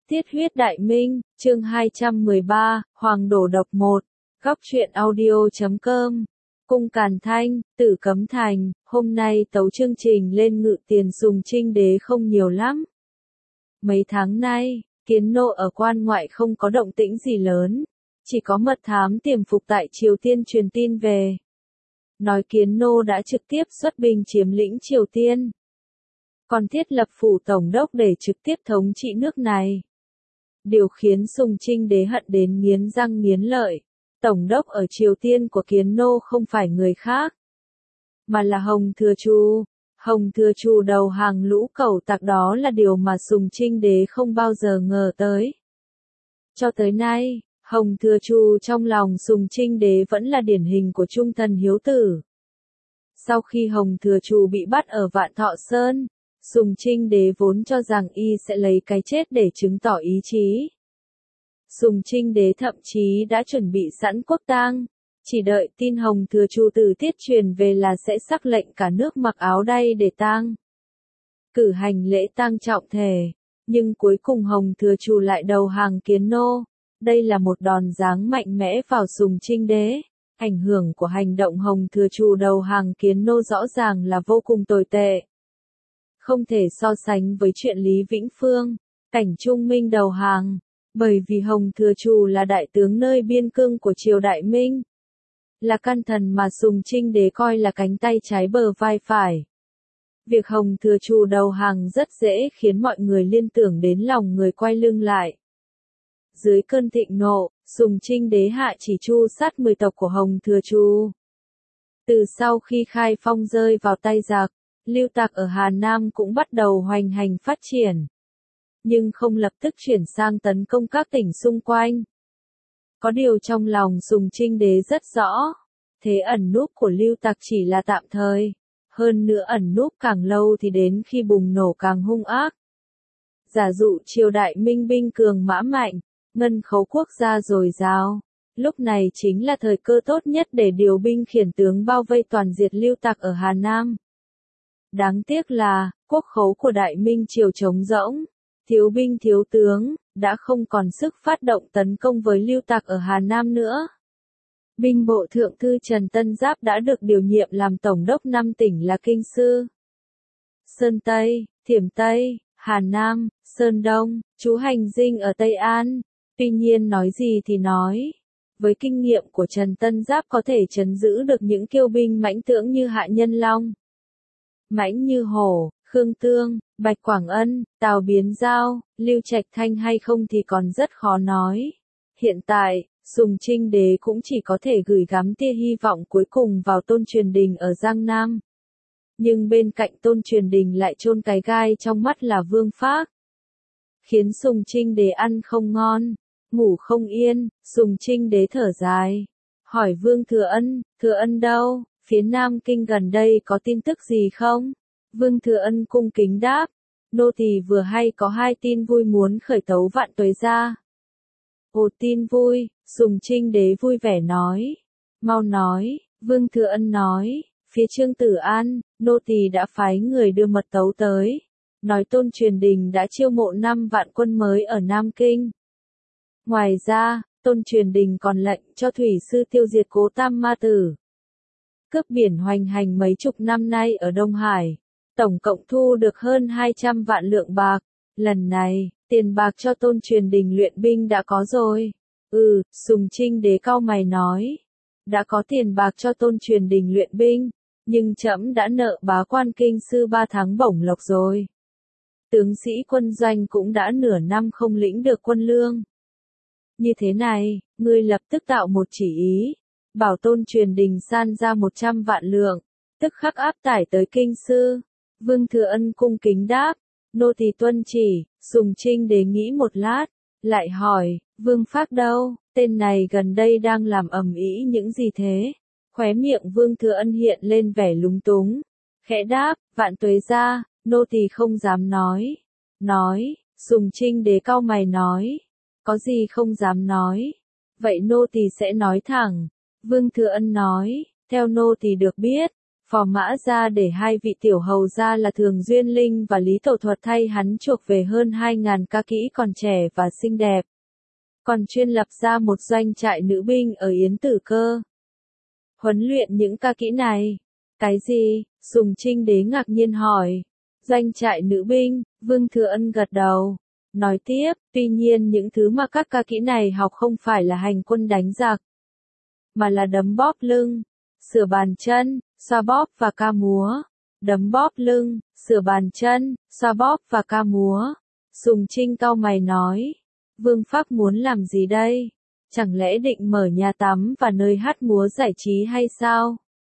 Tiết huyết đại minh, chương 213, Hoàng đổ độc 1, góc truyện audio.com, cung Càn Thanh, Tử Cấm Thành, hôm nay tấu chương trình lên Ngự Tiền Sùng Trinh Đế không nhiều lắm. Mấy tháng nay, Kiến Nô ở quan ngoại không có động tĩnh gì lớn, chỉ có mật thám tiềm phục tại Triều Tiên truyền tin về. Nói Kiến Nô đã trực tiếp xuất binh chiếm lĩnh Triều Tiên. Còn thiết lập phủ tổng đốc để trực tiếp thống trị nước này. Điều khiến Sùng Trinh Đế hận đến nghiến răng nghiến lợi. Tổng đốc ở Triều Tiên của Kiến Nô không phải người khác, mà là Hồng Thừa Trù. Hồng Thừa Trù đầu hàng lũ cẩu tặc, đó là điều mà Sùng Trinh Đế không bao giờ ngờ tới. Cho tới nay, Hồng Thừa Trù trong lòng Sùng Trinh Đế vẫn là điển hình của trung thần hiếu tử. Sau khi Hồng Thừa Trù bị bắt ở Vạn Thọ Sơn, Sùng Trinh Đế vốn cho rằng y sẽ lấy cái chết để chứng tỏ ý chí. Sùng Trinh Đế thậm chí đã chuẩn bị sẵn quốc tang, chỉ đợi tin Hồng Thừa Trù từ Tiết truyền về là sẽ sắc lệnh cả nước mặc áo đay để tang. Cử hành lễ tang trọng thể, nhưng cuối cùng Hồng Thừa Trù lại đầu hàng Kiến Nô. Đây là một đòn giáng mạnh mẽ vào Sùng Trinh Đế. Ảnh hưởng của hành động Hồng Thừa Trù đầu hàng Kiến Nô rõ ràng là vô cùng tồi tệ. Không thể so sánh với chuyện Lý Vĩnh Phương, Cảnh Trung Minh đầu hàng, bởi vì Hồng Thừa Trù là đại tướng nơi biên cương của triều Đại Minh, là căn thần mà Sùng Trinh Đế coi là cánh tay trái bờ vai phải. Việc Hồng Thừa Trù đầu hàng rất dễ khiến mọi người liên tưởng đến lòng người quay lưng lại. Dưới cơn thịnh nộ, Sùng Trinh Đế hạ chỉ tru sát 10 tộc của Hồng Thừa Trù. Từ sau khi Khai Phong rơi vào tay giặc, lưu tặc ở Hà Nam cũng bắt đầu hoành hành phát triển, nhưng không lập tức chuyển sang tấn công các tỉnh xung quanh. Có điều trong lòng Sùng Trinh Đế rất rõ, thế ẩn núp của lưu tặc chỉ là tạm thời, hơn nữa ẩn núp càng lâu thì đến khi bùng nổ càng hung ác. Giả dụ triều Đại Minh binh cường mã mạnh, ngân khấu quốc gia dồi dào, lúc này chính là thời cơ tốt nhất để điều binh khiển tướng bao vây toàn diệt lưu tặc ở Hà Nam. Đáng tiếc là, quốc khấu của Đại Minh triều trống rỗng, thiếu binh thiếu tướng, đã không còn sức phát động tấn công với lưu tặc ở Hà Nam nữa. Binh bộ thượng thư Trần Tân Giáp đã được điều nhiệm làm tổng đốc 5 tỉnh là Kinh Sư, Sơn Tây, Thiểm Tây, Hà Nam, Sơn Đông, trú hành dinh ở Tây An. Tuy nhiên nói gì thì nói, với kinh nghiệm của Trần Tân Giáp có thể trấn giữ được những kiêu binh mãnh tướng như Hạ Nhân Long, Mãnh Như Hổ, Khương Tương, Bạch Quảng Ân, Tào Biến Giao, Lưu Trạch Thanh hay không thì còn rất khó nói. Hiện tại, Sùng Trinh Đế cũng chỉ có thể gửi gắm tia hy vọng cuối cùng vào Tôn Truyền Đình ở Giang Nam. Nhưng bên cạnh Tôn Truyền Đình lại chôn cái gai trong mắt là Vương Phác, khiến Sùng Trinh Đế ăn không ngon, ngủ không yên. Sùng Trinh Đế thở dài, hỏi Vương Thừa Ân đâu? Phía Nam Kinh gần đây có tin tức gì không? Vương Thừa Ân cung kính đáp, nô tỳ vừa hay có 2 tin vui muốn khởi tấu Vạn Tuế gia. Ồ, tin vui, Sùng Trinh Đế vui vẻ nói. Mau nói. Vương Thừa Ân nói, phía Trương Tử An, nô tỳ đã phái người đưa mật tấu tới, nói Tôn Truyền Đình đã chiêu mộ 5 vạn quân mới ở Nam Kinh. Ngoài ra, Tôn Truyền Đình còn lệnh cho thủy sư tiêu diệt Cố Tam Ma Tử, cướp biển hoành hành mấy chục năm nay ở Đông Hải, tổng cộng thu được hơn 200 vạn lượng bạc. Lần này, tiền bạc cho Tôn Truyền Đình luyện binh đã có rồi. Sùng Trinh Đế cau mày nói, đã có tiền bạc cho Tôn Truyền Đình luyện binh, nhưng trẫm đã nợ bá quan Kinh Sư 3 tháng bổng lộc rồi. Tướng sĩ quân doanh cũng đã nửa năm không lĩnh được quân lương. Như thế này, ngươi lập tức tạo một chỉ ý, bảo Tôn Truyền Đình san ra 100 vạn lượng, tức khắc áp tải tới Kinh Sư. Vương Thừa Ân cung kính đáp, nô tỳ tuân chỉ. Sùng Trinh Đế nghĩ một lát, lại hỏi, Vương Phác đâu? Tên này gần đây đang làm ầm ĩ những gì thế? Khóe miệng Vương Thừa Ân hiện lên vẻ lúng túng, khẽ đáp, Vạn Tuế gia, nô tỳ không dám nói. Sùng Trinh Đế cau mày nói, có gì không dám nói? Vậy nô tỳ sẽ nói thẳng. Vương Thừa Ân nói, theo nô tỳ được biết, Phò Mã Gia để hai vị tiểu hầu gia là Thường Duyên Linh và Lý Tổ Thuật thay hắn chuộc về hơn 2.000 ca kỹ còn trẻ và xinh đẹp. Còn chuyên lập ra một doanh trại nữ binh ở Yến Tử Cơ. Huấn luyện những ca kỹ này. Cái gì? Sùng Trinh Đế ngạc nhiên hỏi. Doanh trại nữ binh, Vương Thừa Ân gật đầu. Nói tiếp, tuy nhiên những thứ mà các ca kỹ này học không phải là hành quân đánh giặc, mà là đấm bóp lưng, sửa bàn chân, xoa bóp và ca múa. Đấm bóp lưng, sửa bàn chân, xoa bóp và ca múa. Sùng Trinh cau mày nói. Vương Phác muốn làm gì đây? Chẳng lẽ định mở nhà tắm và nơi hát múa giải trí hay sao?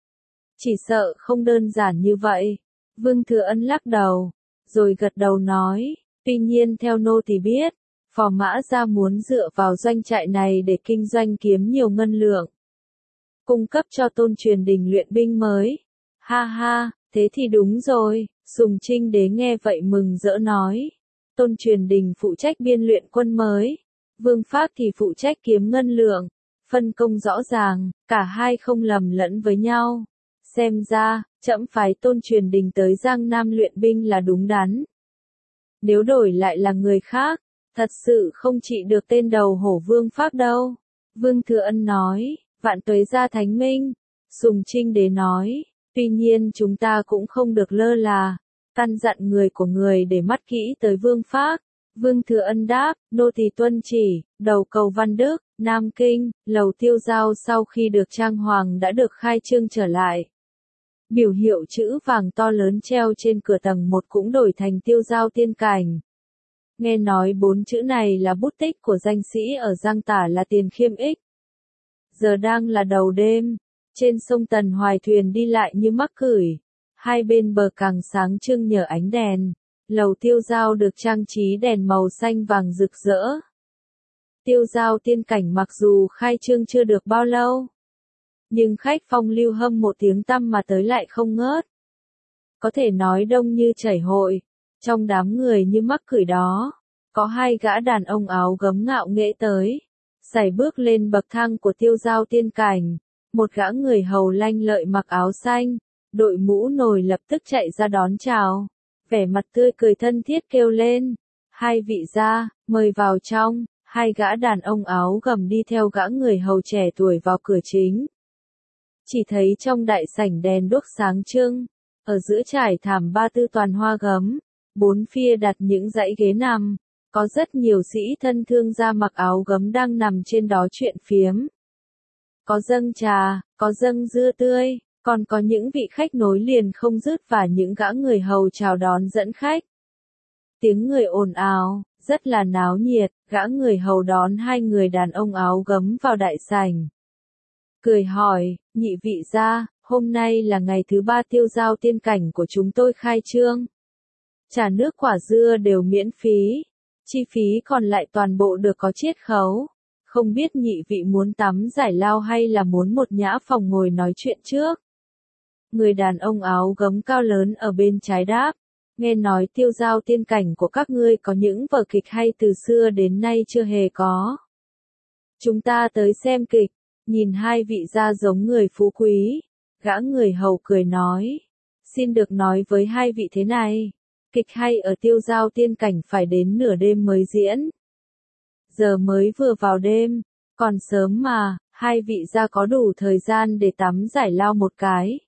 Chỉ sợ không đơn giản như vậy. Vương Thừa Ân lắc đầu, rồi gật đầu nói. Tuy nhiên theo nô tỳ biết, Phò Mã Gia muốn dựa vào doanh trại này để kinh doanh kiếm nhiều ngân lượng, cung cấp cho Tôn Truyền Đình luyện binh mới. Ha ha, thế thì đúng rồi. Sùng Trinh Đế nghe vậy mừng rỡ nói. Tôn Truyền Đình phụ trách biên luyện quân mới, Vương Phác thì phụ trách kiếm ngân lượng, phân công rõ ràng, cả hai không lầm lẫn với nhau. Xem ra, trẫm phái Tôn Truyền Đình tới Giang Nam luyện binh là đúng đắn. Nếu đổi lại là người khác, thật sự không trị được tên đầu hổ Vương Phác đâu. Vương Thừa Ân nói. Vạn tuế gia thánh minh. Sùng Trinh Đế nói. Tuy nhiên chúng ta cũng không được lơ là, căn dặn người của người để mắt kỹ tới Vương Phác. Vương Thừa Ân đáp, nô tỳ tuân chỉ. Đầu cầu Văn Đức, Nam Kinh, lầu Tiêu Giao sau khi được trang hoàng đã được khai trương trở lại. Biểu hiệu chữ vàng to lớn treo trên cửa tầng 1 cũng đổi thành Tiêu Giao Tiên Cảnh. Nghe nói 4 chữ này là bút tích của danh sĩ ở Giang Tả là Tiền Khiêm Ích. Giờ đang là đầu đêm, trên sông Tần Hoài thuyền đi lại như mắc cửi, hai bên bờ càng sáng trưng nhờ ánh đèn. Lầu Tiêu Giao được trang trí đèn màu xanh vàng rực rỡ. Tiêu Giao Tiên Cảnh mặc dù khai trương chưa được bao lâu, nhưng khách phong lưu hâm một tiếng tăm mà tới lại không ngớt. Có thể nói đông như chảy hội. Trong đám người như mắc cửi đó, có hai gã đàn ông áo gấm ngạo nghễ tới, sải bước lên bậc thang của Tiêu Giao Tiên Cảnh. Một gã người hầu lanh lợi mặc áo xanh, đội mũ nồi lập tức chạy ra đón chào, vẻ mặt tươi cười thân thiết kêu lên. Hai vị gia, mời vào trong. Hai gã đàn ông áo gầm đi theo gã người hầu trẻ tuổi vào cửa chính. Chỉ thấy trong đại sảnh đèn đuốc sáng trưng, ở giữa trải thảm ba tư toàn hoa gấm, bốn phía đặt những dãy ghế nằm, có rất nhiều sĩ thân thương gia mặc áo gấm đang nằm trên đó chuyện phiếm. Có dâng trà, có dâng dưa tươi, còn có những vị khách nối liền không dứt và những gã người hầu chào đón dẫn khách. Tiếng người ồn ào, rất là náo nhiệt, gã người hầu đón hai người đàn ông áo gấm vào đại sảnh. Cười hỏi, nhị vị gia, hôm nay là ngày thứ 3 Tiêu Giao Tiên Cảnh của chúng tôi khai trương. Trà nước quả dưa đều miễn phí, chi phí còn lại toàn bộ được có chiết khấu. Không biết nhị vị muốn tắm giải lao hay là muốn một nhã phòng ngồi nói chuyện trước. Người đàn ông áo gấm cao lớn ở bên trái đáp, nghe nói Tiêu Giao Tiên Cảnh của các ngươi có những vở kịch hay từ xưa đến nay chưa hề có. Chúng ta tới xem kịch. Nhìn hai vị gia giống người phú quý, gã người hầu cười nói, xin được nói với hai vị thế này, kịch hay ở Tiêu Giao Tiên Cảnh phải đến nửa đêm mới diễn. Giờ mới vừa vào đêm, còn sớm mà, hai vị gia có đủ thời gian để tắm giải lao một cái.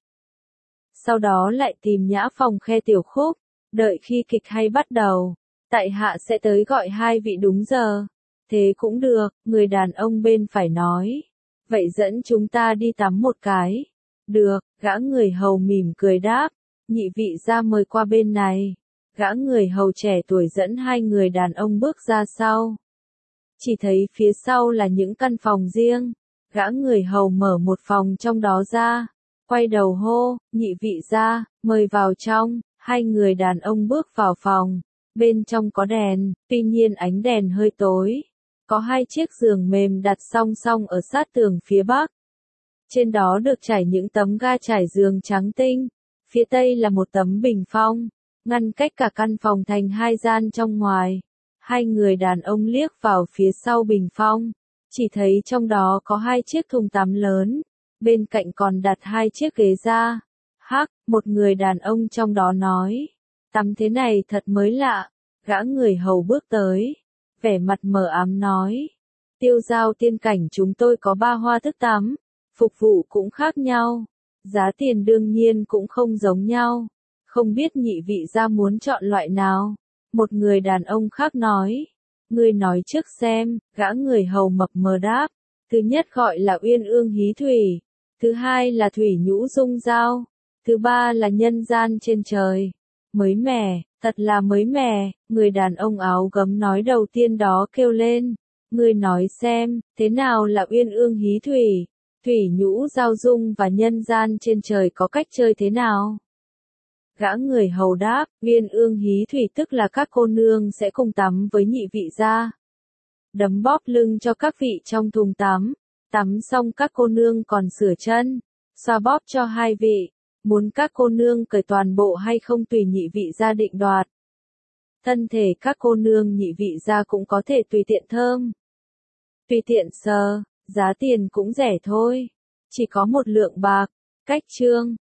Sau đó lại tìm nhã phòng khe tiểu khúc, đợi khi kịch hay bắt đầu, tại hạ sẽ tới gọi hai vị đúng giờ. Thế cũng được, người đàn ông bên phải nói. Vậy dẫn chúng ta đi tắm một cái. Được, gã người hầu mỉm cười đáp. Nhị vị gia mời qua bên này. Gã người hầu trẻ tuổi dẫn hai người đàn ông bước ra sau. Chỉ thấy phía sau là những căn phòng riêng. Gã người hầu mở một phòng trong đó ra. Quay đầu hô, nhị vị gia, mời vào trong. Hai người đàn ông bước vào phòng. Bên trong có đèn, tuy nhiên ánh đèn hơi tối. Có hai chiếc giường mềm đặt song song ở sát tường phía bắc. Trên đó được trải những tấm ga trải giường trắng tinh. Phía tây là một tấm bình phong, ngăn cách cả căn phòng thành hai gian trong ngoài. Hai người đàn ông liếc vào phía sau bình phong, chỉ thấy trong đó có hai chiếc thùng tắm lớn, bên cạnh còn đặt hai chiếc ghế da. Hắc, một người đàn ông trong đó nói. Tắm thế này thật mới lạ. Gã người hầu bước tới. Vẻ mặt mờ ám nói. Tiêu giao tiên cảnh chúng tôi có 3 hoa thức tắm. Phục vụ cũng khác nhau. Giá tiền đương nhiên cũng không giống nhau. Không biết nhị vị gia muốn chọn loại nào? Một người đàn ông khác nói. Ngươi nói trước xem, gã người hầu mập mờ đáp. Thứ nhất gọi là uyên ương hí thủy. Thứ hai là thủy nhũ dung giao. Thứ ba là nhân gian trên trời. Mới mẻ, thật là mới mẻ, người đàn ông áo gấm nói đầu tiên đó kêu lên. Ngươi nói xem, thế nào là uyên ương hí thủy? Thủy nhũ giao dung và nhân gian trên trời có cách chơi thế nào? Gã người hầu đáp, uyên ương hí thủy tức là các cô nương sẽ cùng tắm với nhị vị gia. Đấm bóp lưng cho các vị trong thùng tắm. Tắm xong các cô nương còn sửa chân, xoa bóp cho hai vị. Muốn các cô nương cởi toàn bộ hay không tùy nhị vị gia định đoạt. Thân thể các cô nương nhị vị gia cũng có thể tùy tiện thơm. Tùy tiện sờ, giá tiền cũng rẻ thôi. Chỉ có 1 lượng bạc. Cách chương